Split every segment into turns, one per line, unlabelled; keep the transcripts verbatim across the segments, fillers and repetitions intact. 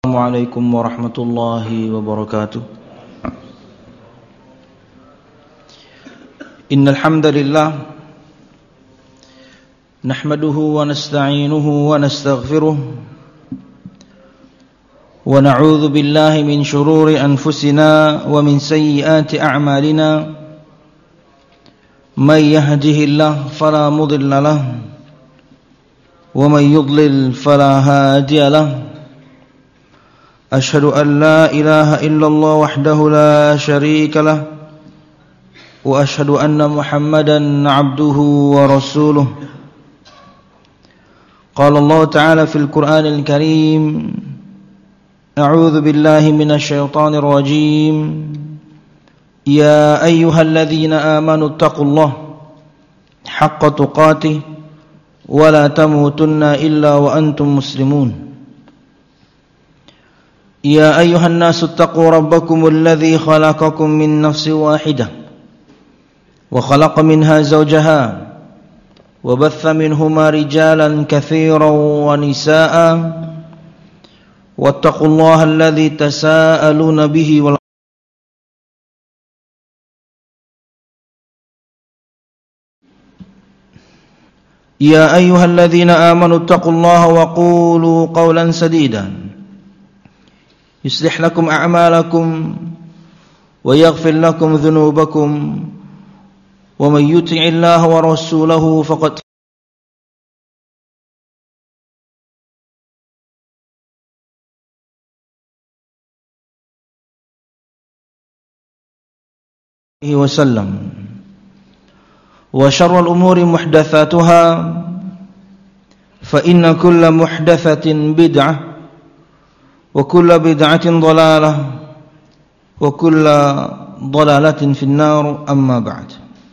Assalamualaikum warahmatullahi wabarakatuh. Innal hamdalillah nahmaduhu wa nasta'inuhu wa nastaghfiruh wa na'udzu billahi min shururi anfusina wa min sayyiati a'malina. May yahdihillahu fala mudilla lahu wa may yudlil fala hadiya lahu. Ashhadu an la ilaha illallah wahdahu la syarika lah wa ashhadu anna Muhammadan abduhu wa rasuluh. Qala Allah ta'ala fil Qur'anil Karim, a'udzu billahi minasy syaithanir rajim. Ya ayyuhalladzina amanu taqullaha haqqa tuqatih wa la tamutunna illa wa antum muslimun. Ya ayyuhan nasu taqu rabbakumul ladzi khalaqakum min nafsin wahidah wa khalaqa minha zawjaha wa batha minhuma rijalan katsiran wa nisaa'a wattaqullaha alladzi tasaaluna bihi wal Ya ayyuhalladzina amanu taqullaha wa qulu qawlan sadidan yuslih lakum a'malakum wa yaghfir lakum dhunubakum wa may yuti'illaha wa rasulahu faqad wa sallam. Wa syarrul umuri muhdatsatuha fa inna kulla muhdatsatin bid'ah wa kullu bid'atin dhalalah wa kullu dhalalatin finnar, amma ba'd.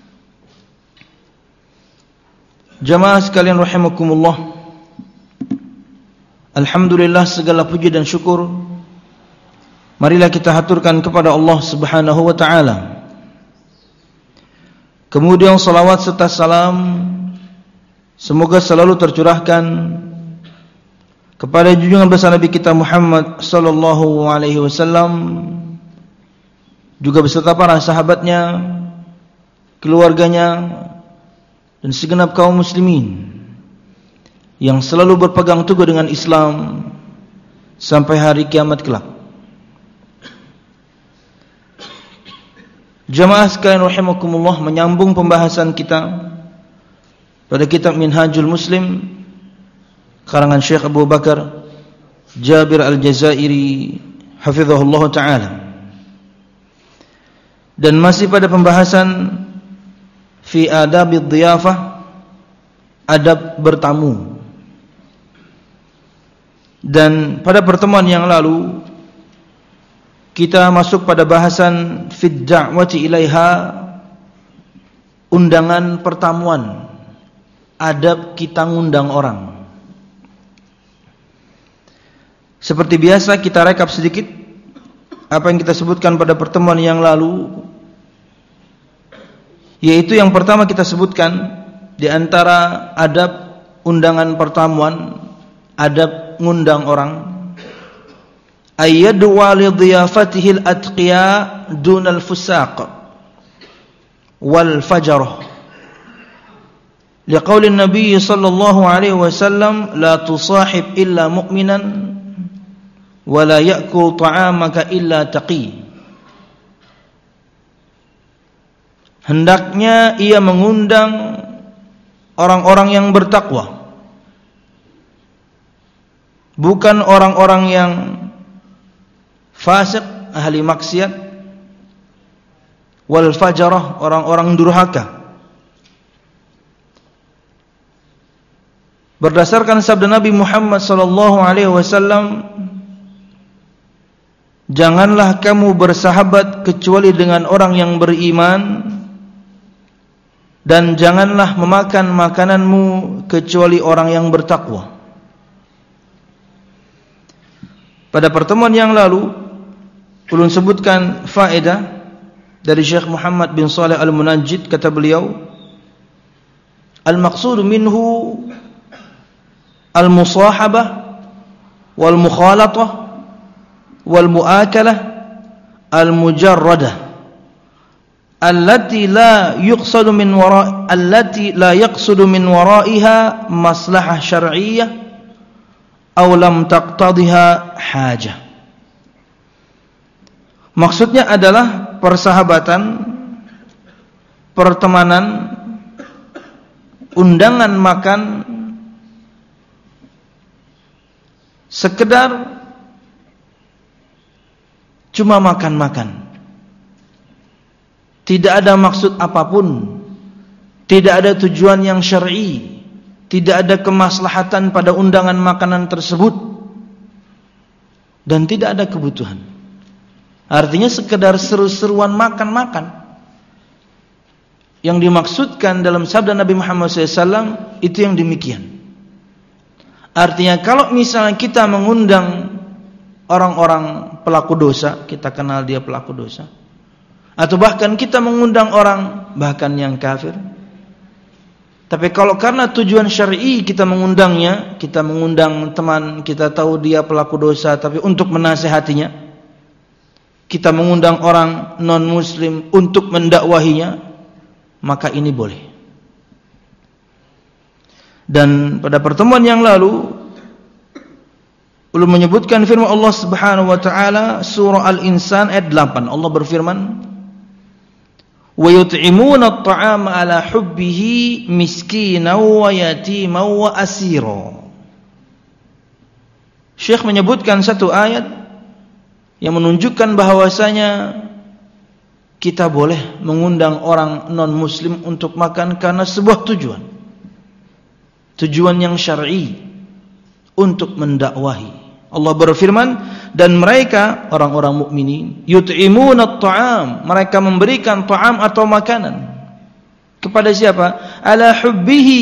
Jamaah sekalian rahimakumullah, alhamdulillah segala puji dan syukur marilah kita haturkan kepada Allah Subhanahu wa taala. Kemudian salawat serta salam semoga selalu tercurahkan kepada junjungan besar Nabi kita Muhammad sallallahu alaihi wasallam, juga beserta para sahabatnya, keluarganya, dan segenap kaum muslimin yang selalu berpegang teguh dengan Islam sampai hari kiamat kelak. Jamaah sekalian rahimakumullah, menyambung pembahasan kita pada kitab Minhajul Muslim karangan Syekh Abu Bakar Jabir Al-Jazairi hafizahullah ta'ala, dan masih pada pembahasan fi adabid dhiyafah, adab bertamu. Dan pada pertemuan yang lalu kita masuk pada bahasan fid da'wati ilaiha, undangan pertamuan, adab kita ngundang orang. Seperti biasa kita rekap sedikit apa yang kita sebutkan pada pertemuan yang lalu, yaitu yang pertama kita sebutkan di antara adab undangan pertemuan, adab ngundang orang, ayyadwa li dhiyafatihi al-atqiya dunal fusaq wal fajarah, liqaulin Nabi sallallahu alaihi wasallam la tusahib illa mu'minan wa la ya'kul ta'amaka illa taqi. Hendaknya ia mengundang orang-orang yang bertakwa, bukan orang-orang yang fasik, ahli maksiat, wal fajarah, orang-orang durhaka. Berdasarkan sabda Nabi Muhammad sallallahu alaihi wasallam, janganlah kamu bersahabat kecuali dengan orang yang beriman, dan janganlah memakan makananmu kecuali orang yang bertakwa. Pada pertemuan yang lalu ulun sebutkan faedah dari Syekh Muhammad bin Shalih Al-Munajjid, kata beliau, al-maqsud minhu al-musahabah wal mukhalatah wal mu'akalah al-mujarradah allati la yuqsadu min wara' allati la yaqsudu min wara'iha maslahah syar'iyyah aw lam taqtadhiha hajah. Maksudnya adalah persahabatan, pertemanan, undangan makan sekedar cuma makan-makan. Tidak ada maksud apapun, tidak ada tujuan yang syar'i, tidak ada kemaslahatan pada undangan makanan tersebut, dan tidak ada kebutuhan. Artinya sekedar seru-seruan makan-makan. Yang dimaksudkan dalam sabda Nabi Muhammad shallallahu alaihi wasallam itu yang demikian. Artinya kalau misalnya kita mengundang orang-orang pelaku dosa, kita kenal dia pelaku dosa, atau bahkan kita mengundang orang bahkan yang kafir, tapi kalau karena tujuan syar'i kita mengundangnya, kita mengundang teman, kita tahu dia pelaku dosa tapi untuk menasihatinya, kita mengundang orang non muslim untuk mendakwahinya, maka ini boleh. Dan pada pertemuan yang lalu ulun menyebutkan firman Allah Subhanahu wa taala surah Al-Insan ayat delapan. Allah berfirman, "Wa yut'imuna at-ta'ama 'ala hubbihi miskinan wa yatiman wa asira." Syekh menyebutkan satu ayat yang menunjukkan bahwasanya kita boleh mengundang orang non-muslim untuk makan karena sebuah tujuan. Tujuan yang syar'i untuk mendakwahi. Allah berfirman, dan mereka orang-orang mukminin yut'imuna at-ta'am, mereka memberikan ta'am atau makanan kepada siapa? Ala hubbihi,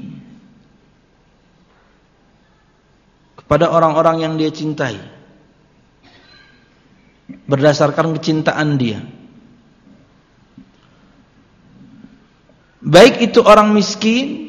kepada orang-orang yang dia cintai, berdasarkan kecintaan dia. Baik itu orang miskin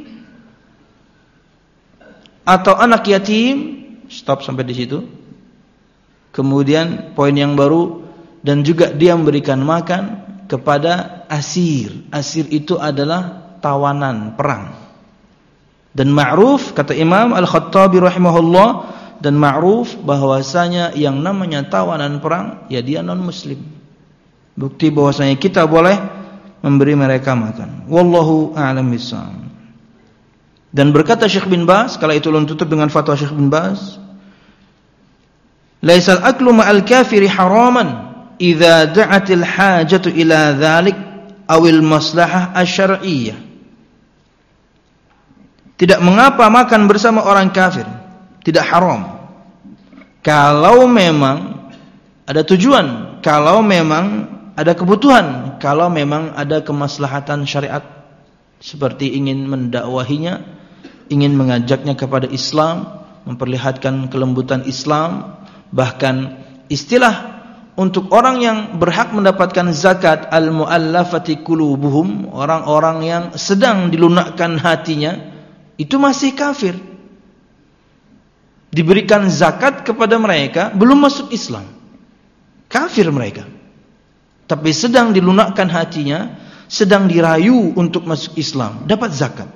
atau anak yatim. Stop sampai di situ. Kemudian poin yang baru, dan juga dia memberikan makan kepada asir. Asir itu adalah tawanan perang. Dan ma'ruf, kata Imam Al-Khattabi rahimahullah, dan ma'ruf bahwasanya yang namanya tawanan perang ya dia non muslim. Bukti bahwasanya kita boleh memberi mereka makan. Wallahu a'lam bishawab. Dan berkata Syekh bin Baz, kala itu ulun tutup dengan fatwa Syekh bin Baz, laisal aklu ma'al kafiri haraman idza da'atil hajatu ila dzalik awil maslahah asy-syar'iyyah. Tidak mengapa makan bersama orang kafir, tidak haram kalau memang ada tujuan, kalau memang ada kebutuhan, kalau memang ada kemaslahatan syariat, seperti ingin mendakwahinya, ingin mengajaknya kepada Islam, memperlihatkan kelembutan Islam. Bahkan istilah untuk orang yang berhak mendapatkan zakat, al-mu'allafati qulubuhum, orang-orang yang sedang dilunakkan hatinya, itu masih kafir. Diberikan zakat kepada mereka belum masuk Islam, kafir mereka, tapi sedang dilunakkan hatinya, sedang dirayu untuk masuk Islam, dapat zakat.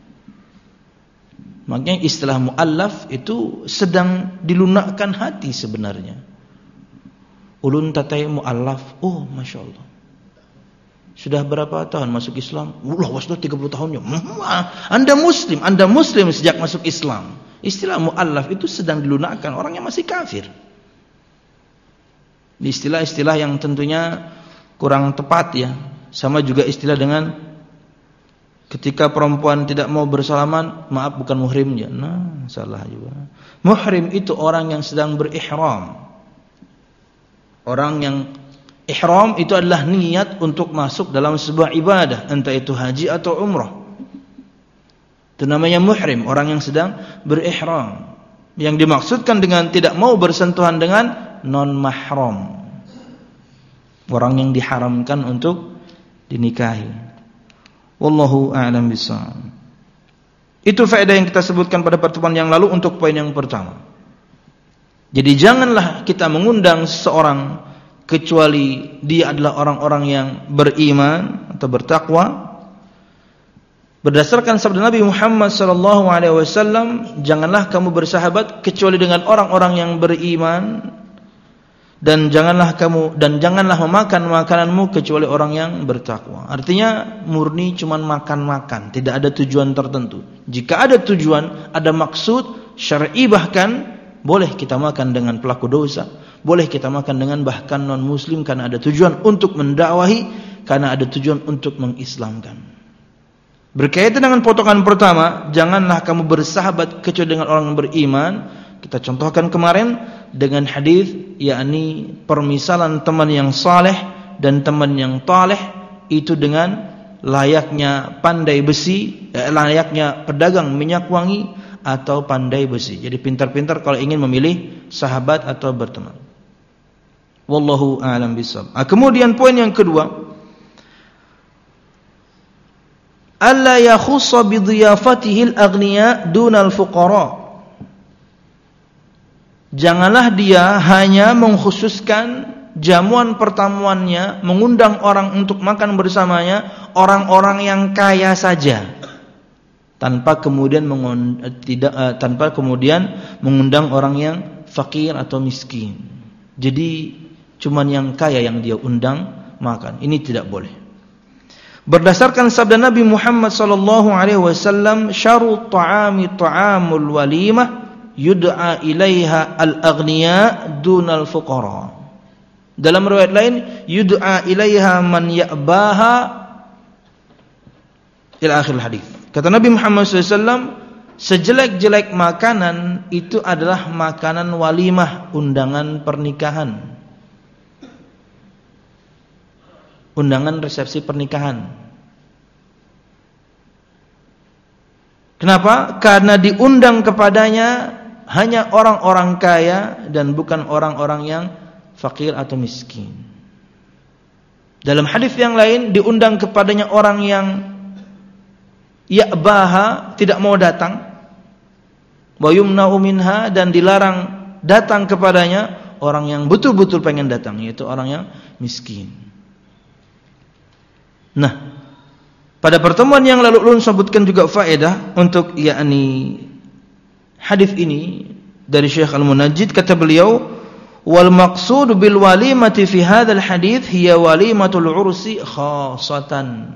Makanya istilah mu'allaf itu sedang dilunakkan hati sebenarnya. Ulun tatai mu'allaf, oh Masya Allah, sudah berapa tahun masuk Islam? Allah sudah tiga puluh tahunnya. Anda muslim, Anda muslim sejak masuk Islam. Istilah mu'allaf itu sedang dilunakkan orang yang masih kafir. Istilah-istilah yang tentunya kurang tepat ya. Sama juga istilah dengan ketika perempuan tidak mau bersalaman, maaf bukan muhrimnya. Nah, salah juga. Muhrim itu orang yang sedang berihram. Orang yang ihram itu adalah niat untuk masuk dalam sebuah ibadah, entah itu haji atau umrah. Itu namanya muhrim, orang yang sedang berihram. Yang dimaksudkan dengan tidak mau bersentuhan dengan non-mahram, orang yang diharamkan untuk dinikahi. Wallahu a'lam bishawab. Itu faedah yang kita sebutkan pada pertemuan yang lalu untuk poin yang pertama. Jadi janganlah kita mengundang seseorang kecuali dia adalah orang-orang yang beriman atau bertakwa. Berdasarkan sabda Nabi Muhammad sallallahu alaihi wasallam, janganlah kamu bersahabat kecuali dengan orang-orang yang beriman, dan janganlah kamu dan janganlah memakan makananmu kecuali orang yang bertakwa. Artinya murni cuman makan-makan, tidak ada tujuan tertentu. Jika ada tujuan, ada maksud syar'i, bahkan boleh kita makan dengan pelaku dosa, boleh kita makan dengan bahkan non muslim karena ada tujuan untuk mendakwahi, karena ada tujuan untuk mengislamkan. Berkaitan dengan potongan pertama, janganlah kamu bersahabat kecuali dengan orang yang beriman. Kita contohkan kemarin dengan hadis, yakni permisalan teman yang saleh dan teman yang taleh itu dengan layaknya pandai besi, layaknya pedagang minyak wangi atau pandai besi. Jadi pintar-pintar kalau ingin memilih sahabat atau berteman. Wallahu a'lam bishawab. Ah, kemudian poin yang kedua, alla yakhussa bi dhiyafatihi al-aghniya dunal fuqara. Janganlah dia hanya mengkhususkan jamuan pertemuannya, mengundang orang untuk makan bersamanya orang-orang yang kaya saja, tanpa kemudian mengun, tidak uh, tanpa kemudian mengundang orang yang fakir atau miskin. Jadi cuman yang kaya yang dia undang makan. Ini tidak boleh. Berdasarkan sabda Nabi Muhammad sallallahu alaihi wasallam, syarut ta'ami ta'amul walimah yud'a ilaiha al-aghniya dunal fuqara. Dalam riwayat lain, yud'a ilaiha man ya'baha ila akhir hadis. Kata Nabi Muhammad sallallahu alaihi wasallam, sejelek-jelek makanan itu adalah makanan walimah, undangan pernikahan, undangan resepsi pernikahan. Kenapa? Karena diundang kepadanya hanya orang-orang kaya dan bukan orang-orang yang fakir atau miskin. Dalam hadis yang lain, diundang kepadanya orang yang ya'baha, tidak mau datang, wa yumna'u minha, dan dilarang datang kepadanya orang yang betul-betul pengen datang, yaitu orang yang miskin. Nah, pada pertemuan yang lalu ulun sebutkan juga faedah untuk yakni hadis ini dari Syekh Al-Munajjid. Kata beliau, wal maqsud bil walimati fi hadzal hadits hiya walimatul ursi khassatan.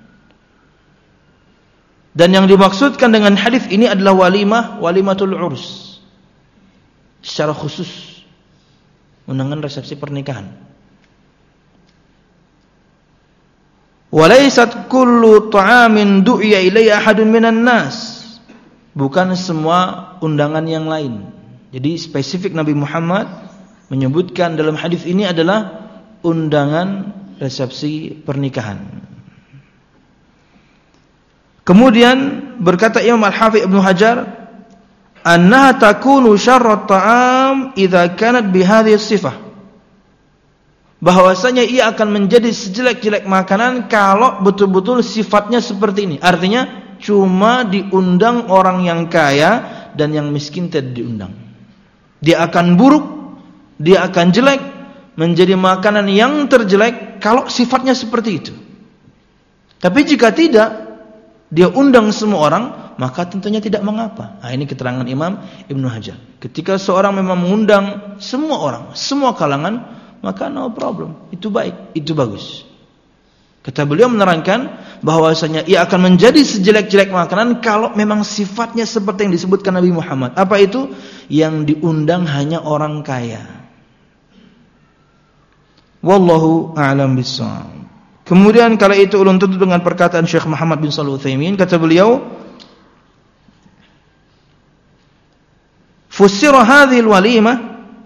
Dan yang dimaksudkan dengan hadis ini adalah walimah, walimatul urs, secara khusus, undangan resepsi pernikahan. Walaysat kullu ta'amin du'iya ilayya ahadun minan nas. Bukan semua undangan yang lain. Jadi spesifik Nabi Muhammad menyebutkan dalam hadis ini adalah undangan resepsi pernikahan. Kemudian berkata Imam Al-Hafidz Ibnu Hajar, annaha takunu syarrat ta'am idza kanat bihadhihi sifah. Bahwasanya ia akan menjadi sejelek-jelek makanan kalau betul-betul sifatnya seperti ini. Artinya cuma diundang orang yang kaya dan yang miskin tidak diundang. Dia akan buruk, dia akan jelek, menjadi makanan yang terjelek kalau sifatnya seperti itu. Tapi jika tidak, dia undang semua orang, maka tentunya tidak mengapa. Nah, ini keterangan Imam Ibnu Hajar. Ketika seorang memang mengundang semua orang, semua kalangan, maka no problem, itu baik, itu bagus. Kata beliau menerangkan bahwasanya ia akan menjadi sejelek-jelek makanan kalau memang sifatnya seperti yang disebutkan Nabi Muhammad. Apa itu? Yang diundang hanya orang kaya. Wallahu a'lam bishawab. Kemudian kala itu ulun tutup dengan perkataan Syekh Muhammad bin Shalih Al-Utsaimin. Kata beliau, fussira hadhihi al-walimah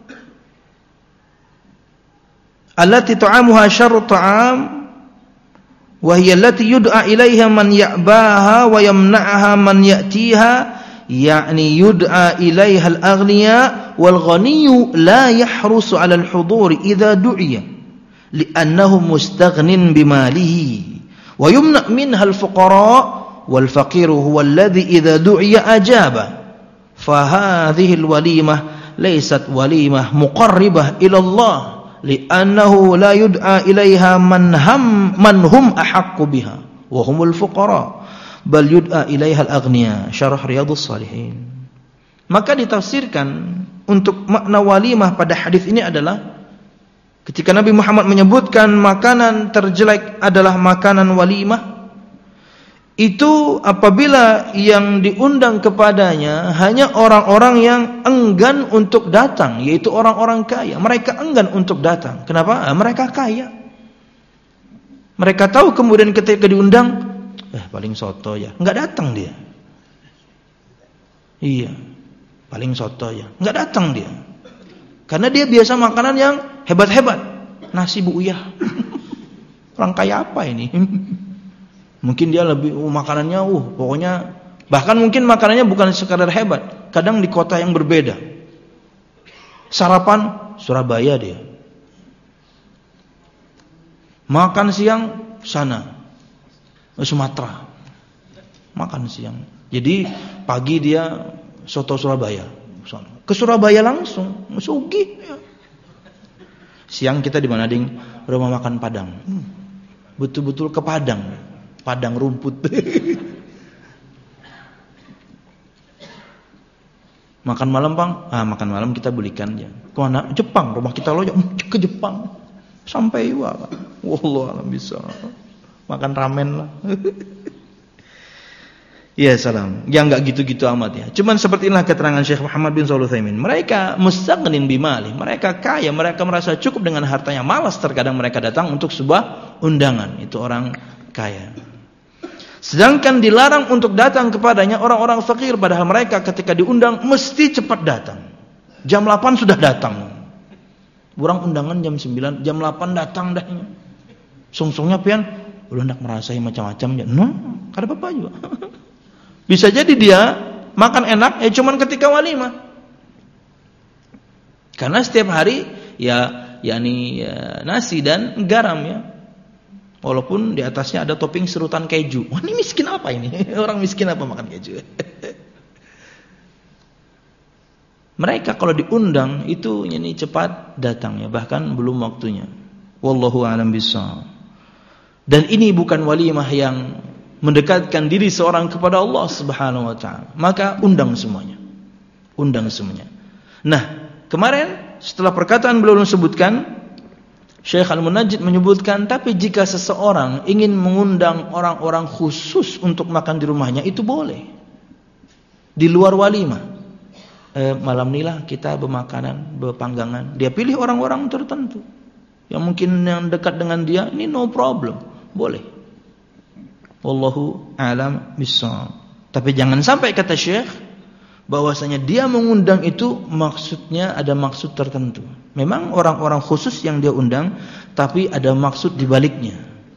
allati ta'amuha syarru ta'am wa hiya allati yud'a ilaiha man ya'baha wa yamna'aha man ya'tiha, yakni yud'a ilaiha al-aghniya wal ghaniyyu la yahrusu 'ala al-huduri idza du'iya li'annahu mustaghnin bimalihi wa yumna' minha al-fuqara wal faqiru huwa alladhi idza du'iya ajaba fa hadhihi al-walimah laysat walimah muqarribah ila Allah li'annahu la yud'a ilaiha man ham man hum ahaqqu biha wa humul fuqara bal yud'a ilaiha al-aghniya. Syarah Riyadhus Shalihin. Maka ditafsirkan untuk makna walimah pada hadis ini adalah ketika Nabi Muhammad menyebutkan makanan terjelek adalah makanan walimah, itu apabila yang diundang kepadanya hanya orang-orang yang enggan untuk datang, yaitu orang-orang kaya. Mereka enggan untuk datang. Kenapa? Mereka kaya. Mereka tahu kemudian ketika diundang, eh paling soto ya, enggak datang dia. Iya, paling soto ya, enggak datang dia. Karena dia biasa makanan yang hebat-hebat. Nasi Bu Uyah. Orang kaya apa ini? Mungkin dia lebih uh, makanannya uh pokoknya bahkan mungkin makanannya bukan sekadar hebat, kadang di kota yang berbeda. Sarapan Surabaya dia. Makan siang sana Sumatera. Makan siang. Jadi pagi dia soto Surabaya. Ke Surabaya langsung, sugih. Siang kita di mana, Ding? Rumah makan Padang. Betul-betul ke Padang. Padang rumput. Makan malam, Bang? Ah, makan malam kita belikan ya. Kemana? Jepang. Rumah kita loh ke Jepang. Sampai wah. Wallahu a'lam bisa. Makan ramen lah. Ya salam. Ya enggak gitu-gitu amat ya. Cuman seperti inilah keterangan Syekh Muhammad bin Shalih Al-Utsaimin. Mereka mustaghnin bimali. Mereka kaya, mereka merasa cukup dengan hartanya. Malas terkadang mereka datang untuk sebuah undangan. Itu orang kaya. Sedangkan dilarang untuk datang kepadanya orang-orang fakir, padahal mereka ketika diundang mesti cepat datang. Jam delapan sudah datang. Orang undangan jam sembilan, jam delapan datang dah. Sungsungnya pian udah hendak merasai macam-macam ya. Nah, kada apa-apa juga. Bisa jadi dia makan enak ya cuman ketika walimah. Karena setiap hari ya yakni ya, nasi dan garam ya. Walaupun di atasnya ada topping serutan keju. Wah, ini miskin apa ini? Orang miskin apa makan keju? Mereka kalau diundang itu ini cepat datang ya, bahkan belum waktunya. Wallahu a'lam bishawab. Dan ini bukan walimah yang mendekatkan diri seorang kepada Allah Subhanahu wa taala. Maka undang semuanya. Undang semuanya. Nah, kemarin setelah perkataan beliau sebutkan, Syekh Al-Munajjid menyebutkan, tapi jika seseorang ingin mengundang orang-orang khusus untuk makan di rumahnya, itu boleh. Di luar walimah. Eh, malam inilah kita bermakanan, berpanggangan. Dia pilih orang-orang tertentu. Yang mungkin yang dekat dengan dia, ini no problem. Boleh. Wallahu a'lam bishawab. Tapi jangan sampai kata Syekh bahwasanya dia mengundang itu maksudnya ada maksud tertentu. Memang orang-orang khusus yang dia undang, tapi ada maksud di baliknya.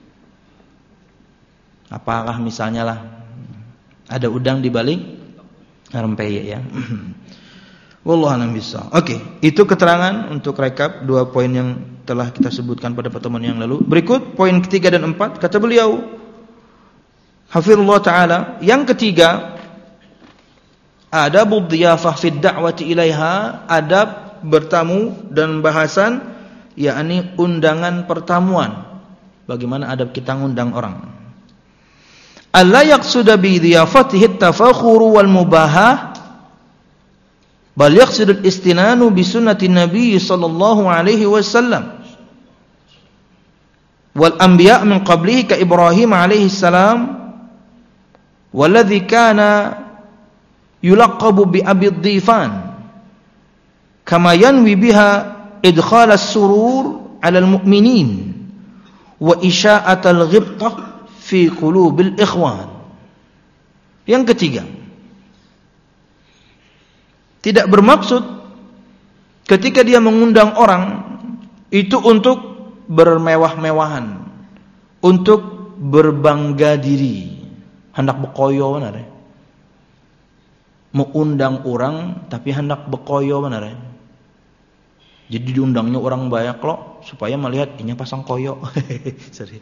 Apakah misalnya lah ada udang di balik rempeyek ya. Wallahu a'lam bishawab. Oke, itu keterangan untuk rekap dua poin yang telah kita sebutkan pada pertemuan yang lalu. Berikut poin ketiga dan empat, kata beliau hafizullah ta'ala, yang ketiga, adabud dhiyafah fid da'wati ilaiha, adab bertamu dan bahasan, yakni undangan pertamuan. Bagaimana adab kita ngundang orang? Alla yaqsuda bi dhiyafatihi at-tafakhuru wal mubahah, bal yaqsidu al-istinanu bi sunnati Nabi sallallahu alaihi wasallam wal anbiya' min qablihi ka Ibrahim alaihi salam walladzi kana yulaqabu bi abi dhifan kama yanwi biha idkhal as-surur 'ala al-mu'minin wa isya'at al-ghibtah fi qulubil ikhwan. Yang ketiga, tidak bermaksud ketika dia mengundang orang itu untuk bermewah-mewahan, untuk berbangga diri. Hendak bekoyo benar ya. Mengundang orang tapi hendak bekoyo benar ya. Jadi diundangnya orang banyak loh supaya melihat ini pasang koyo. Sorry.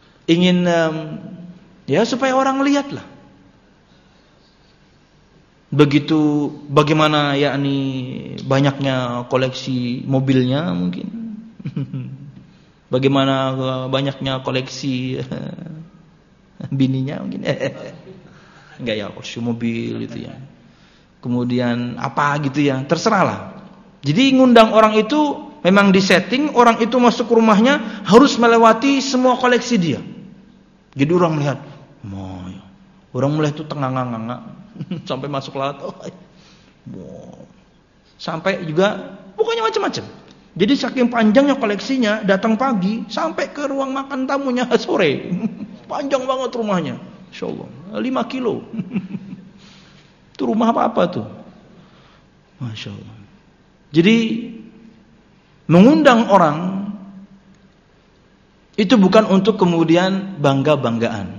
Ingin um, ya supaya orang lihat lah. begitu bagaimana yakni banyaknya koleksi mobilnya mungkin. Bagaimana banyaknya koleksi bininya mungkin. Enggak ya, koleksi mobil itu ya. Kemudian apa gitu ya, terserahlah. Jadi ngundang orang itu memang disetting, orang itu masuk ke rumahnya harus melewati semua koleksi dia. Jadi orang melihat, oh, ya. Orang melihat itu tengah-nganga sampai masuk laut. Oh, wow. Sampai juga pokoknya macam-macam. Jadi saking panjangnya koleksinya, datang pagi sampai ke ruang makan tamunya sore. Panjang banget rumahnya. Insyaallah lima kilo. Itu rumah apa-apa tuh. Masya Allah. Jadi mengundang orang itu bukan untuk kemudian bangga-banggaan,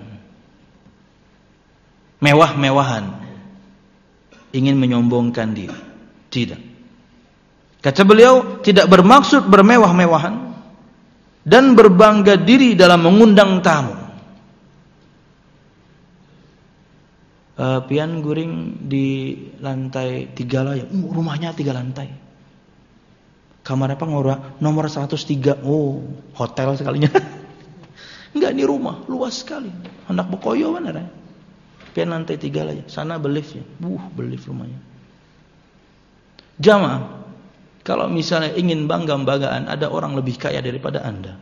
mewah-mewahan, ingin menyombongkan diri. Tidak. Kata beliau, tidak bermaksud bermewah-mewahan dan berbangga diri dalam mengundang tamu. Uh, pian guring di lantai tiga lah ya. Uh, rumahnya tiga lantai. Kamar apa ngora? Nomor seratus tiga. Oh, hotel sekalinya. Enggak, ini rumah luas sekali. Anak bokoyo benar ya. Pian lantai tiga lah ya. Sana belief ya. Uh, belief rumahnya. Jamaah, kalau misalnya ingin bangga-banggaan, ada orang lebih kaya daripada Anda.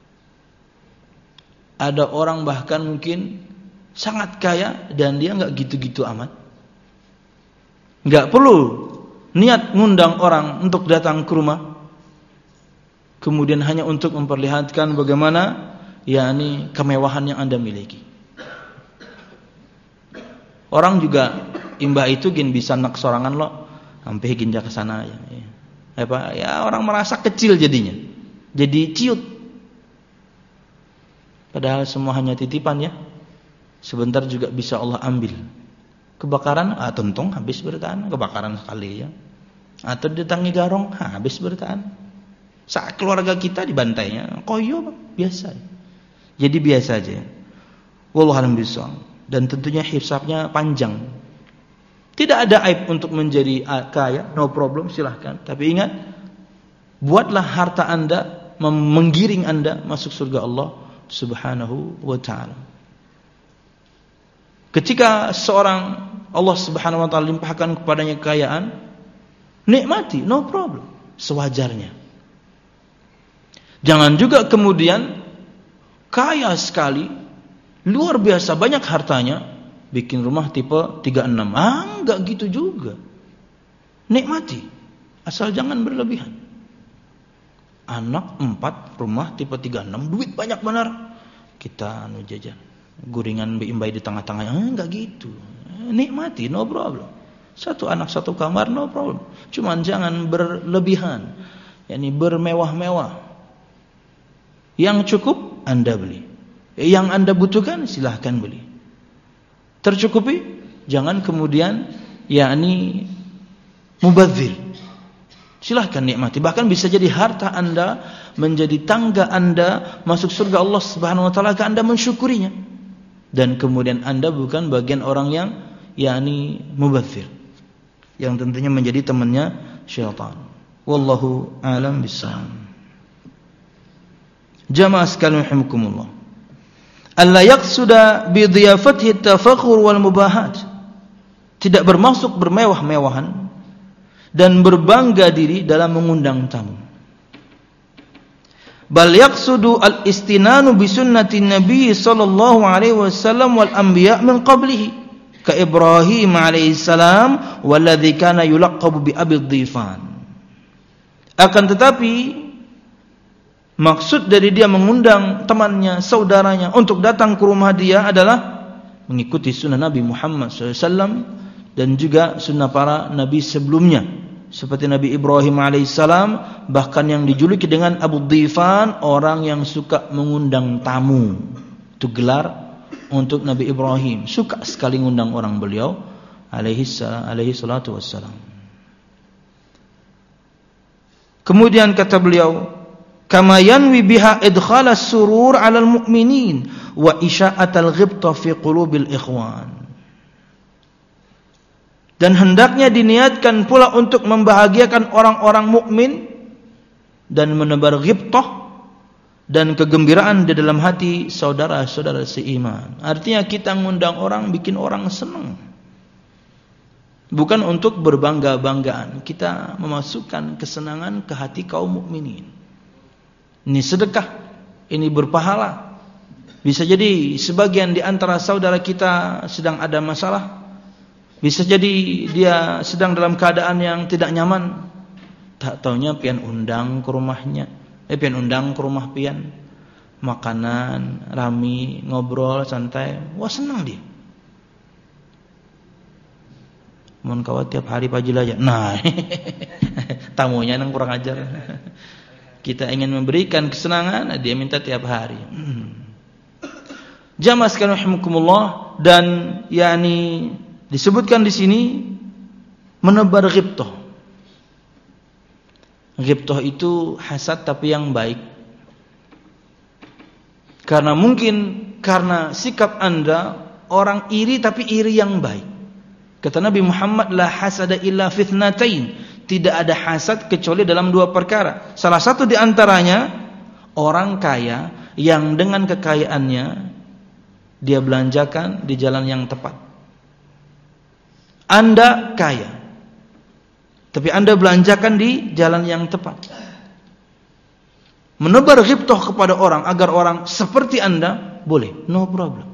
Ada orang bahkan mungkin sangat kaya dan dia enggak gitu-gitu amat. Enggak perlu niat ngundang orang untuk datang ke rumah, kemudian hanya untuk memperlihatkan bagaimana yakni kemewahan yang Anda miliki. Orang juga imbah itu gin bisa nak sorangan lo, sampai ginja ke sana ya. Apa ya, orang merasa kecil jadinya. Jadi ciut. Padahal semua hanya titipan ya. Sebentar juga bisa Allah ambil. Kebakaran, ah tuntung habis bertahan, kebakaran sekali ya. Atau ditangi garong, habis bertahan. Saat keluarga kita dibantainya, koyo biasa. Jadi biasa aja. Wallahu a'lam bishawab. Dan tentunya hisabnya panjang. Tidak ada aib untuk menjadi kaya, no problem, silahkan. Tapi ingat, buatlah harta Anda menggiring Anda masuk surga Allah Subhanahu wa taala. Ketika seorang Allah Subhanahu wa taala limpahkan kepadanya kekayaan, nikmati, no problem, sewajarnya. Jangan juga kemudian kaya sekali, luar biasa banyak hartanya, bikin rumah tipe tiga enam. Ah, enggak gitu juga. Nikmati, asal jangan berlebihan. Anak empat, rumah tipe tiga enam, duit banyak benar. Kita anu jajan. Guringan imbai di tengah-tengahnya, ah, enggak gitu. Nikmati, no problem. Satu anak satu kamar, no problem. Cuman jangan berlebihan, yakni bermewah-mewah. Yang cukup Anda beli, yang Anda butuhkan silahkan beli. Tercukupi, jangan kemudian yakni mubadzir. Silahkan nikmati. Bahkan bisa jadi harta Anda menjadi tangga Anda masuk surga Allah Subhanahu wa taala, Anda mensyukurinya. Dan kemudian Anda bukan bagian orang yang yakni mubadzir, yang tentunya menjadi temannya syaitan. Wallahu a'lam bishawab. Jamaah sekalian rahimakumullah. Alla yaqsuda bi dhiyafatihi at-tafakhur wal mubahat. Tidak bermaksud bermewah-mewahan dan berbangga diri dalam mengundang tamu. Bal yaqsudu al-istinanu bi sunnati Nabi sallallahu alaihi wasallam wal anbiya min qablihi ka Ibrahim alaihi salam walladzi kana yulaqabu bi Abi Dhifan. Akan tetapi maksud dari dia mengundang temannya, saudaranya untuk datang ke rumah dia adalah mengikuti sunnah Nabi Muhammad shallallahu alaihi wasallam dan juga sunnah para nabi sebelumnya, seperti Nabi Ibrahim alaihissalam, bahkan yang dijuluki dengan Abu Dhifan, orang yang suka mengundang tamu. Itu gelar untuk Nabi Ibrahim, suka sekali mengundang orang beliau alaihi salatu wassalam. Kemudian kata beliau, kama yanwi biha idkhala as-surur 'ala al-mu'minin wa isya'at al-ghibta fi qulubil ikhwan. Dan hendaknya diniatkan pula untuk membahagiakan orang-orang mukmin dan menebar ghibtah dan kegembiraan di dalam hati saudara-saudara seiman. Artinya kita ngundang orang, bikin orang senang. Bukan untuk berbangga-banggaan. Kita memasukkan kesenangan ke hati kaum mukminin. Ini sedekah, ini berpahala. Bisa jadi sebagian di antara saudara kita sedang ada masalah. Bisa jadi dia sedang dalam keadaan yang tidak nyaman. Tak taunya pian undang ke rumahnya. Eh pian undang ke rumah pian. Makanan, rami, ngobrol, santai. Wah senang dia. Mohon kawat tiap hari pajil aja. Nah, tamunya yang kurang ajar. Kita ingin memberikan kesenangan, dia minta tiap hari. Hmm. Jamaah sekalian rahimakumullah, dan yakni disebutkan di sini menebar ghibtah. Ghibtah itu hasad tapi yang baik. Karena mungkin karena sikap Anda orang iri tapi iri yang baik. Kata Nabi Muhammad, la hasada illa fitnatain. Tidak ada hasad kecuali dalam dua perkara. Salah satu di antaranya orang kaya yang dengan kekayaannya dia belanjakan di jalan yang tepat. Anda kaya, tapi Anda belanjakan di jalan yang tepat. Menebar ghibtah kepada orang agar orang seperti Anda boleh, no problem.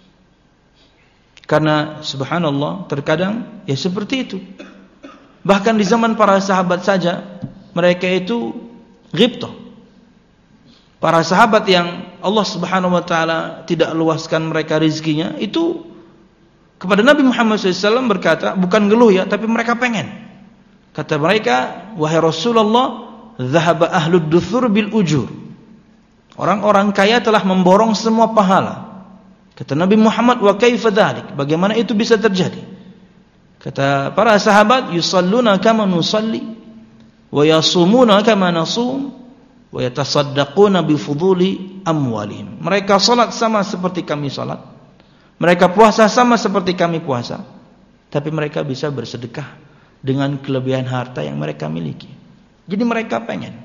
Karena subhanallah terkadang ya seperti itu. Bahkan di zaman para sahabat saja mereka itu ghibtah. Para sahabat yang Allah Subhanahu wa taala tidak luaskan mereka rezekinya itu kepada Nabi Muhammad shallallahu alaihi wasallam berkata, bukan geluh ya, tapi mereka pengen. Kata mereka, wahai Rasulullah, dhahaba ahlud duthur bil ujur. Orang-orang kaya telah memborong semua pahala. Kata Nabi Muhammad, wa kaifa dzalik? Bagaimana itu bisa terjadi? Kata para sahabat, yusalluna kama nusalli wa yasumuna kama nasum wa yatasaddaquna bi fuduli amwalihim. Mereka salat sama seperti kami salat. Mereka puasa sama seperti kami puasa. Tapi mereka bisa bersedekah dengan kelebihan harta yang mereka miliki. Jadi mereka pengen.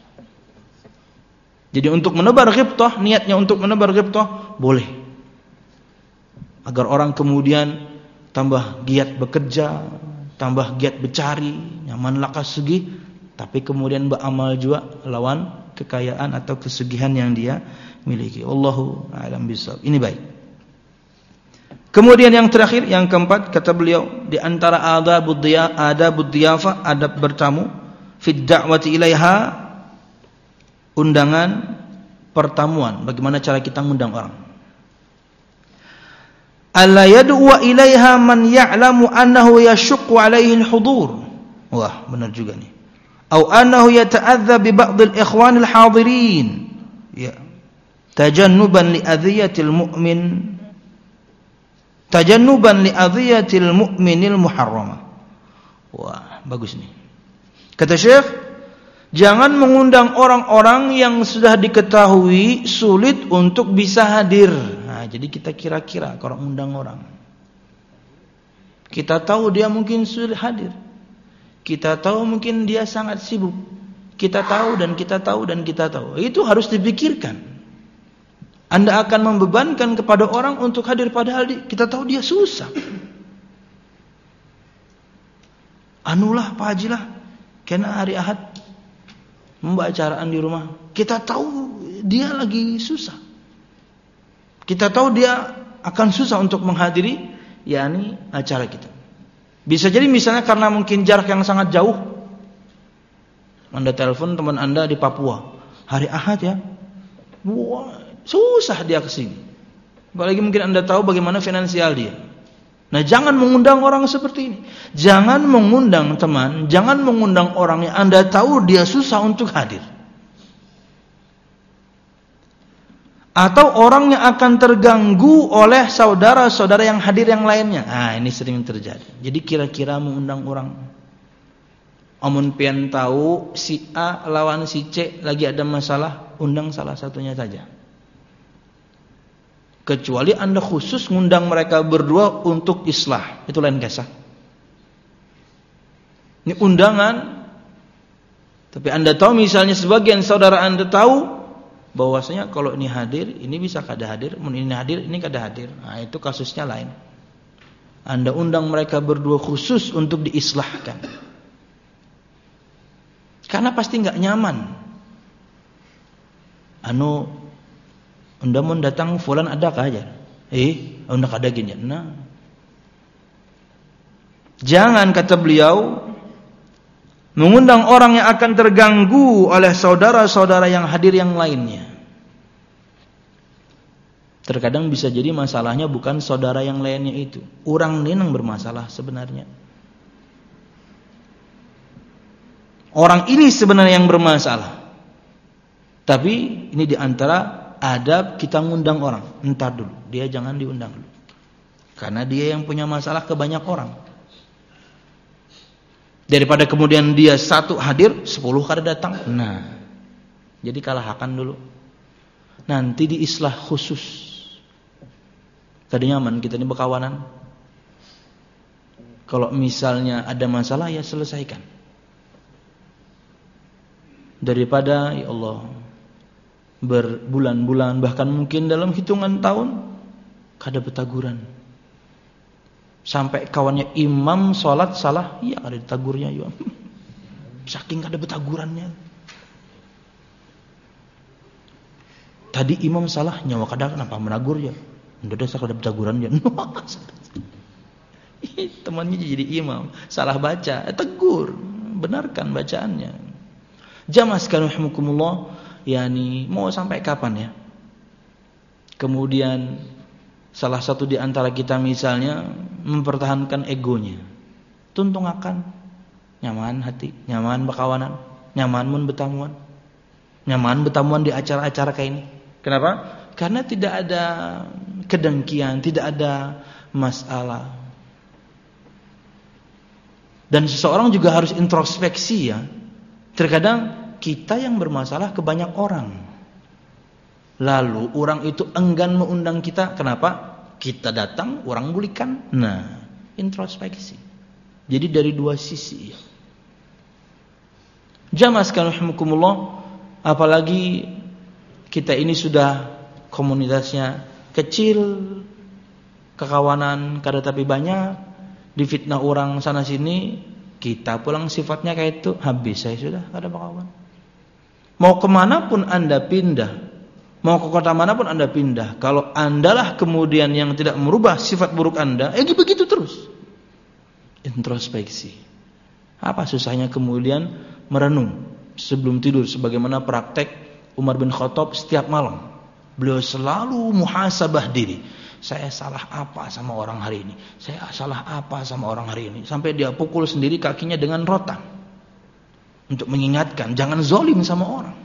Jadi untuk menebar ghibtah, niatnya untuk menebar ghibtah boleh. Agar orang kemudian tambah giat bekerja, tambah giat bercari, nyaman lakas sugih, tapi kemudian beramal juga lawan kekayaan atau kesugihan yang dia miliki. Wallahu a'lam bishawab. Ini baik. Kemudian yang terakhir, yang keempat, kata beliau, di antara adabud diya, adabud diyafah, adab bertamu, fid da'wati ilaiha, undangan pertemuan, bagaimana cara kita mengundang orang. Alla yad'u ilaiha man ya'lamu annahu yashuqqu alaihi al-hudur. Wah, benar juga nih. Atau annahu yata'adza bi ba'd al-ikhwan al-hadirin. Ya. Tajannuban li adhiyatil mu'min. Tajannuban li adhiyatil mu'minil muharramah. Wah, bagus nih. Kata Syekh, jangan mengundang orang-orang yang sudah diketahui sulit untuk bisa hadir. Nah, jadi kita kira-kira kalau undang orang, kita tahu dia mungkin sulit hadir, kita tahu mungkin dia sangat sibuk, kita tahu dan kita tahu dan kita tahu. Itu harus dipikirkan. Anda akan membebankan kepada orang untuk hadir padahal kita tahu dia susah. Anulah Pak Haji lah, kena hari Ahad membacaraan di rumah. Kita tahu dia lagi susah. Kita tahu dia akan susah untuk menghadiri yakni acara kita. Bisa jadi misalnya karena mungkin jarak yang sangat jauh. Anda telepon teman Anda di Papua, hari Ahad ya. Wah, susah dia ke sini. Apalagi mungkin Anda tahu bagaimana finansial dia. Nah, jangan mengundang orang seperti ini. Jangan mengundang teman, jangan mengundang orang yang Anda tahu dia susah untuk hadir. Atau orang yang akan terganggu oleh saudara-saudara yang hadir yang lainnya. Ah, ini sering terjadi. Jadi kira-kira mengundang orang. Amun pian tahu si A lawan si C lagi ada masalah, undang salah satunya saja. Kecuali Anda khusus ngundang mereka berdua untuk islah, itu lain kisah. Ini undangan. Tapi Anda tahu misalnya sebagian saudara Anda tahu bahwasanya kalau ini hadir, ini bisa kada hadir, ini hadir, ini kada hadir. Nah, itu kasusnya lain. Anda undang mereka berdua khusus untuk diislahkan. Karena pasti enggak nyaman. Anu Anda mau datang fulan ada kah aja? Eh, anda kada gini. Nah. Jangan, kata beliau, mengundang orang yang akan terganggu oleh saudara-saudara yang hadir yang lainnya. Terkadang bisa jadi masalahnya bukan saudara yang lainnya itu, orang ini yang bermasalah sebenarnya. Orang ini sebenarnya yang bermasalah. Tapi ini diantara adab kita ngundang orang. Entar dulu, dia jangan diundang dulu. Karena dia yang punya masalah ke banyak orang. Daripada kemudian dia satu hadir, sepuluh kada datang. Nah, jadi kalahkan dulu. Nanti diislah khusus. Kada nyaman kita ini berkawanan. Kalau misalnya ada masalah, ya selesaikan. Daripada ya Allah berbulan-bulan, bahkan mungkin dalam hitungan tahun kada betaguran. Sampai kawannya imam sholat salah, iya kada ditagurnya ya. Saking kada betagurannya. Tadi imam salah, nyawa kada kenapa menagur ya? Udah dah kada betaguran ya. Temannya jadi imam, salah baca, tegur, benarkan bacaannya. Jamaah sekalian rahimakumullah, yakni mau sampai kapan ya? Kemudian salah satu di antara kita misalnya mempertahankan egonya. Tuntung akan nyaman hati, nyaman berkawanan, nyaman mun betamuan. Nyaman betamuan di acara-acara kayak ini. Kenapa? Karena tidak ada kedengkian, tidak ada masalah. Dan seseorang juga harus introspeksi ya. Terkadang kita yang bermasalah ke banyak orang. Lalu orang itu enggan mengundang kita. Kenapa? Kita datang, orang bulikan. Nah, introspeksi. Jadi dari dua sisi. Jamaah sekalian rahimakumullah, apalagi kita ini sudah komunitasnya kecil, kekawanan kada tapi banyak, difitnah orang sana sini, kita pulang sifatnya kayak itu, habis saya sudah kada berkawan. Mau kemana pun anda pindah, mau ke kota mana pun anda pindah, kalau andalah kemudian yang tidak merubah sifat buruk anda, eh begitu terus. Introspeksi. Apa susahnya kemudian merenung sebelum tidur, sebagaimana praktek Umar bin Khattab setiap malam. Beliau selalu muhasabah diri. Saya salah apa sama orang hari ini? Saya salah apa sama orang hari ini? Sampai dia pukul sendiri kakinya dengan rotan. Untuk mengingatkan, jangan zolim sama orang.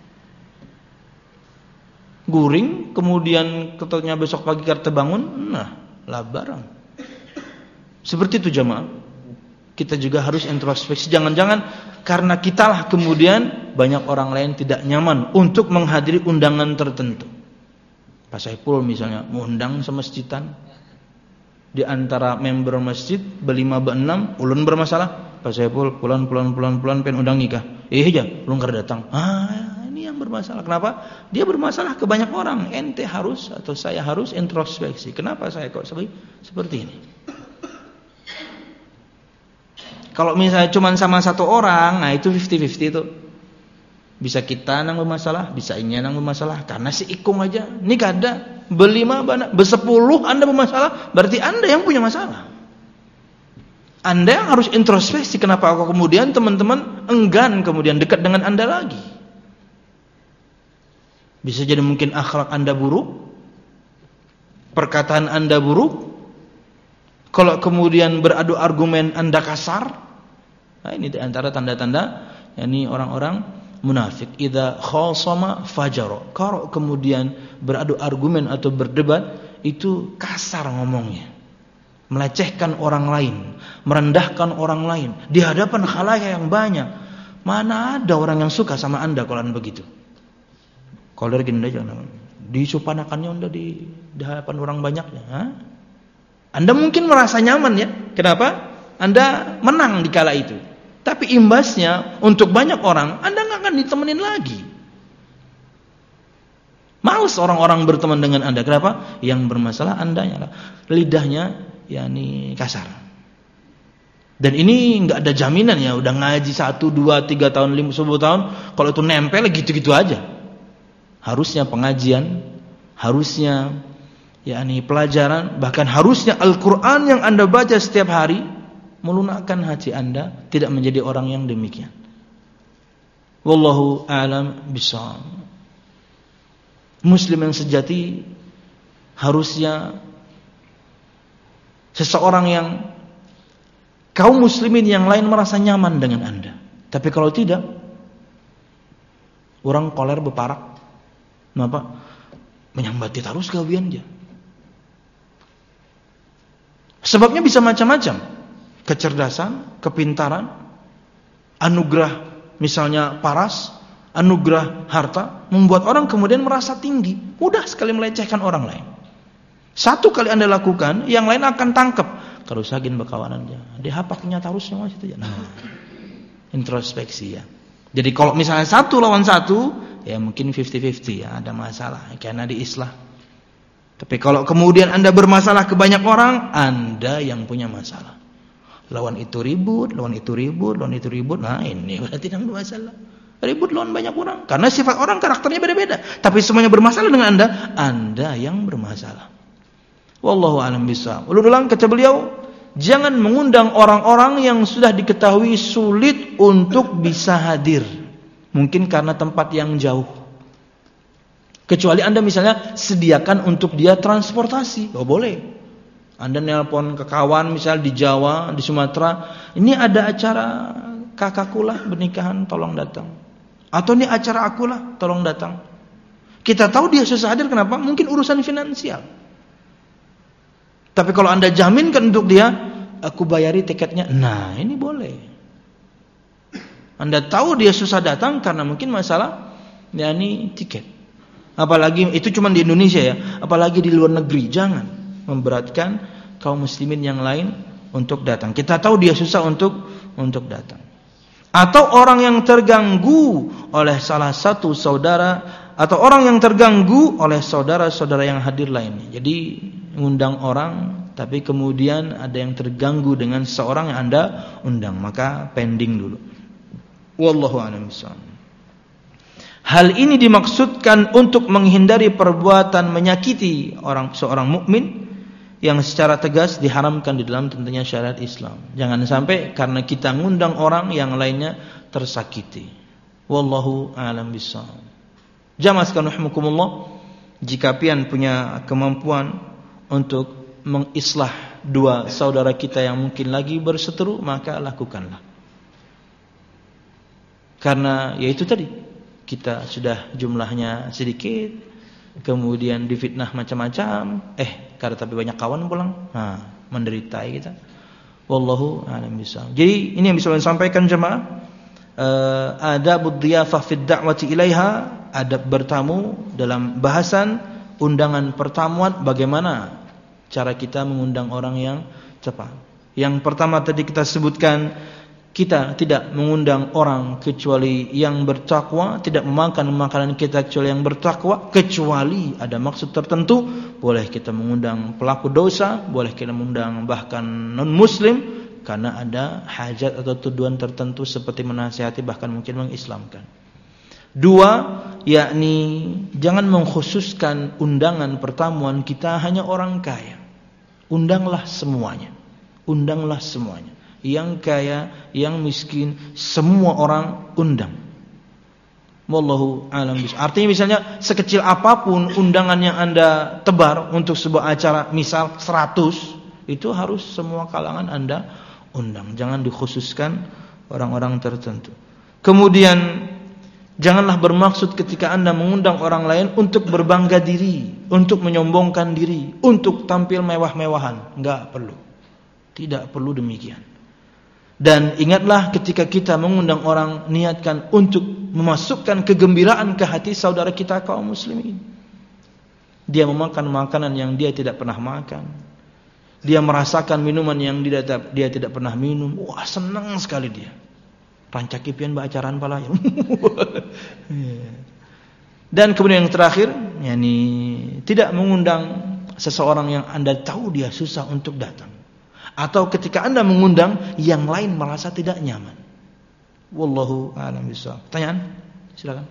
Guring, kemudian ketutnya besok pagi kita bangun, nah, lah barang. Seperti itu jamaah. Kita juga harus introspeksi. Jangan-jangan karena kitalah kemudian banyak orang lain tidak nyaman untuk menghadiri undangan tertentu. Pak Saiful misalnya mengundang semasjidan, di antara member masjid berlima berenam, ulun bermasalah. Pak Saiful pulan pulan pulan pulan pen undang nikah. Eh aja, ulun kada datang. Ah, ini yang bermasalah. Kenapa? Dia bermasalah ke banyak orang. Ente harus atau saya harus introspeksi. Kenapa saya kok seperti ini? Kalau misalnya cuma sama satu orang, nah itu fifty fifty itu. Bisa kita nang bermasalah, bisa inya nang bermasalah. Karena si ikung aja, ini kada. Berlima, bersepuluh anda bermasalah, berarti anda yang punya masalah. Anda yang harus introspeksi. Kenapa kok kemudian teman-teman enggan kemudian dekat dengan anda lagi? Bisa jadi mungkin akhlak anda buruk, perkataan anda buruk. Kalau kemudian beradu argumen anda kasar, nah ini di antara tanda-tanda yakni orang-orang munafik. Idza khasama fajara. Kalau kemudian beradu argumen atau berdebat itu kasar ngomongnya. Melecehkan orang lain, merendahkan orang lain di hadapan khalayak yang banyak. Mana ada orang yang suka sama anda kalau anda begitu? Kalau dari gini aja, disupanakannya anda di, di hadapan orang banyaknya. Hah? Anda mungkin merasa nyaman ya. Kenapa? Anda menang di kala itu. Tapi imbasnya untuk banyak orang, Anda nggak akan ditemenin lagi. Males orang-orang berteman dengan Anda. Kenapa? Yang bermasalah Andanya, lidahnya yakni kasar. Dan ini nggak ada jaminan ya. Udah ngaji satu, dua, tiga tahun, lima, sepuluh tahun, kalau itu nempel gitu-gitu aja. Harusnya pengajian, harusnya yakni pelajaran, bahkan harusnya Al-Quran yang Anda baca setiap hari melunakkan hati Anda, tidak menjadi orang yang demikian. Wallahu a'lam bishawab. Muslim yang sejati harusnya seseorang yang kaum muslimin yang lain merasa nyaman dengan Anda. Tapi kalau tidak, orang koler beparak, kenapa? Menyambati terus gawian dia. Sebabnya bisa macam-macam. Kecerdasan, kepintaran, anugerah misalnya paras, anugerah harta, membuat orang kemudian merasa tinggi, mudah sekali melecehkan orang lain. Satu kali Anda lakukan, yang lain akan tangkap. Kalau sagin bekawanan dia, dia hapaknya tarusnya mas itu ya. Nah, introspeksi ya. Jadi kalau misalnya satu lawan satu, ya mungkin lima puluh lima puluh ya, ada masalah karena di Islam. Tapi kalau kemudian Anda bermasalah ke banyak orang, Anda yang punya masalah. Lawan itu ribut, lawan itu ribut, lawan itu ribut. Nah ini berarti tidak bermasalah. Ribut lawan banyak orang. Karena sifat orang karakternya beda-beda. Tapi semuanya bermasalah dengan Anda, Anda yang bermasalah. Wallahu a'lam bishawab. Ulang-ulang kata beliau, jangan mengundang orang-orang yang sudah diketahui sulit untuk bisa hadir. Mungkin karena tempat yang jauh. Kecuali Anda misalnya sediakan untuk dia transportasi. Oh boleh. Anda nelpon ke kawan misal di Jawa, di Sumatera, ini ada acara kakakku lah pernikahan, tolong datang. Atau ini acara aku lah, tolong datang. Kita tahu dia susah hadir, kenapa? Mungkin urusan finansial. Tapi kalau Anda jaminkan untuk dia, aku bayari tiketnya, nah ini boleh. Anda tahu dia susah datang karena mungkin masalah ya ini tiket. Apalagi itu cuma di Indonesia ya, apalagi di luar negeri, jangan memberatkan kaum muslimin yang lain untuk datang. Kita tahu dia susah untuk untuk datang. Atau orang yang terganggu oleh salah satu saudara, atau orang yang terganggu oleh saudara-saudara yang hadir lainnya. Jadi mengundang orang tapi kemudian ada yang terganggu dengan seorang yang Anda undang, maka pending dulu. Wallahu a'lam bishawab. Hal ini dimaksudkan untuk menghindari perbuatan menyakiti orang seorang mukmin yang secara tegas diharamkan di dalam tentunya syariat Islam. Jangan sampai karena kita ngundang orang yang lainnya tersakiti. Wallahu a'lam bishawab. Jamaah sekalian rahimakumullah, jika pian punya kemampuan untuk mengislah dua saudara kita yang mungkin lagi berseteru, maka lakukanlah. Karena yaitu tadi, kita sudah jumlahnya sedikit, kemudian difitnah macam-macam, eh karena tapi banyak kawan pulang, nah menderita kita. Wallahu a'lam bishawab. Jadi ini yang bisa saya sampaikan jemaah. Uh, adabud dhiyafah fid da'wati ilaiha, adab bertamu dalam bahasan undangan pertemuan, bagaimana cara kita mengundang orang yang tepat. Yang pertama tadi kita sebutkan, kita tidak mengundang orang kecuali yang bertakwa, tidak memakan makanan kita kecuali yang bertakwa, kecuali ada maksud tertentu. Boleh kita mengundang pelaku dosa, boleh kita mengundang bahkan non muslim karena ada hajat atau tujuan tertentu seperti menasihati, bahkan mungkin mengislamkan. Dua, yakni jangan mengkhususkan undangan pertemuan kita hanya orang kaya. Undanglah semuanya. Undanglah semuanya. Yang kaya, yang miskin, semua orang undang. Wallahu a'lam bishawab. Artinya misalnya sekecil apapun undangan yang Anda tebar untuk sebuah acara, misal seratus, itu harus semua kalangan Anda undang. Jangan dikhususkan orang-orang tertentu. Kemudian janganlah bermaksud ketika Anda mengundang orang lain untuk berbangga diri, untuk menyombongkan diri, untuk tampil mewah-mewahan. Enggak perlu. Tidak perlu demikian. Dan ingatlah ketika kita mengundang orang, niatkan untuk memasukkan kegembiraan ke hati saudara kita kaum muslimin. Dia memakan makanan yang dia tidak pernah makan. Dia merasakan minuman yang dia, dia tidak pernah minum. Wah, senang sekali dia. rancaki pian ba acaraan pala. Dan kemudian yang terakhir, yakni tidak mengundang seseorang yang Anda tahu dia susah untuk datang. Atau ketika Anda mengundang, yang lain merasa tidak nyaman. Wallahu a'lam bishawab. Pertanyaan? Silakan.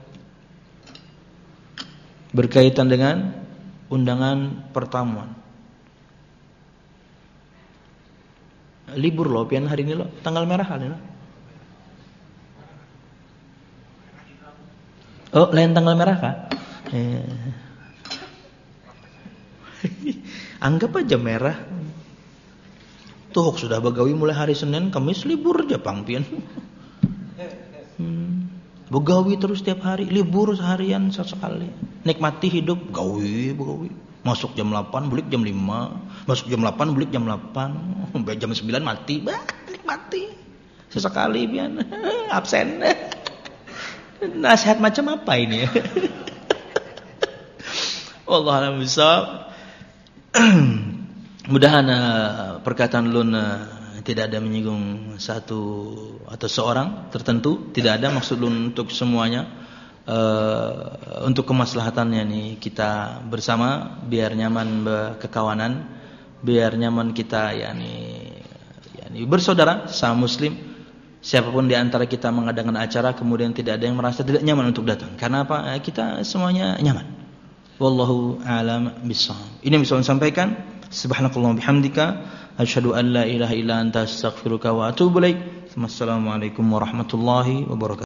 Berkaitan dengan undangan pertemuan. Libur loh pian hari ini loh, tanggal merah hari ini. Oh, lain tanggal merah kah? Eh. Anggap aja merah. Tuh sudah begawi mulai hari Senin, Kamis libur Jepang pian. Hmm. Begawi terus tiap hari, libur seharian sesekali. Nikmati hidup, gawi, begawi. Masuk jam delapan, balik jam lima. Masuk jam delapan, balik jam delapan. Sampai jam sembilan mati. Bah, nikmati. Sesekali pian. Absen. Nasihat macam apa ini? Wallahu a'lam bishawab. Mudahan uh, perkataan Lun uh, tidak ada menyinggung satu atau seorang tertentu, tidak ada maksud Lun untuk semuanya, uh, untuk kemaslahatannya nih kita bersama biar nyaman berkekawanan, biar nyaman kita yakni yakni bersaudara sama muslim. Siapapun di antara kita mengadakan acara kemudian tidak ada yang merasa tidak nyaman untuk datang. Karena apa? Kita semuanya nyaman. Wallahu a'lam bishawab. Ini yang bisa saya sampaikan. Subhanakallahumma bihamdika asyhadu an la ilaha illa anta astaghfiruka wa atubu ilaik. Wassalamualaikum warahmatullahi wabarakatuh.